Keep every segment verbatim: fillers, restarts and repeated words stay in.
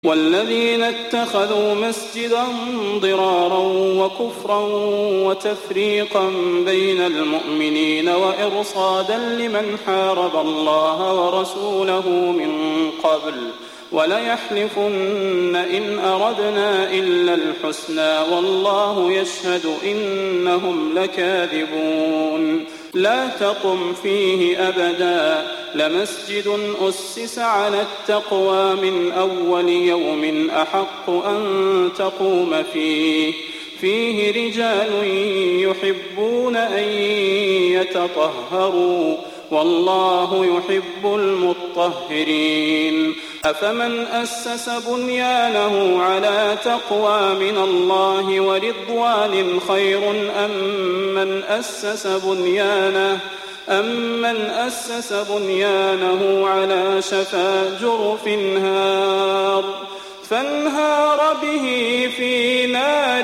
والذين اتخذوا مسجدا ضرارا وكفرا وتفريقا بين المؤمنين وإرصادا لمن حارب الله ورسوله من قبل وليحلفن إن أردنا إلا الحسنى والله يشهد إنهم لكاذبون لا تقم فيه أبدا لمسجد أسس على التقوى من أول يوم أحق أن تقوم فيه فيه رجال يحبون أن يتطهروا والله يحب المطهرين أفمن أسس بنيانه على تقوى من الله ورضوان خير أم من أسس بنيانه أمن أسس بنيانه على شفا جرف هار فانهار به في نار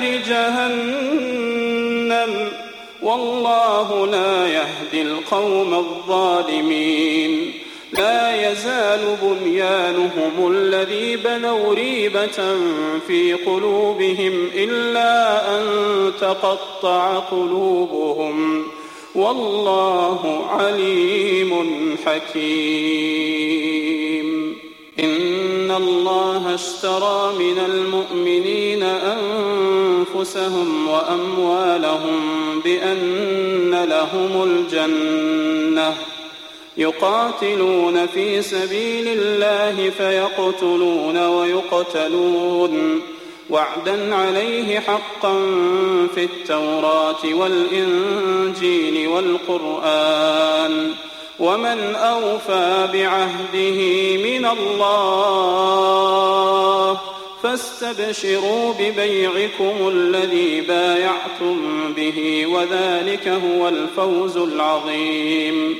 جهنم والله لا يهدي القوم الظالمين لا يزال بنيانهم الذي بنوا ريبة في قلوبهم إلا أن تقطع قلوبهم والله عليم حكيم إن الله اشترى من المؤمنين أنفسهم وأموالهم بأن لهم الجنة يقاتلون في سبيل الله فيقتلون ويقتلون وعدا عليه حقا في التوراة والإنجيل والقرآن ومن أوفى بعهده من الله فاستبشروا ببيعكم الذي بايعتم به وذلك هو الفوز العظيم.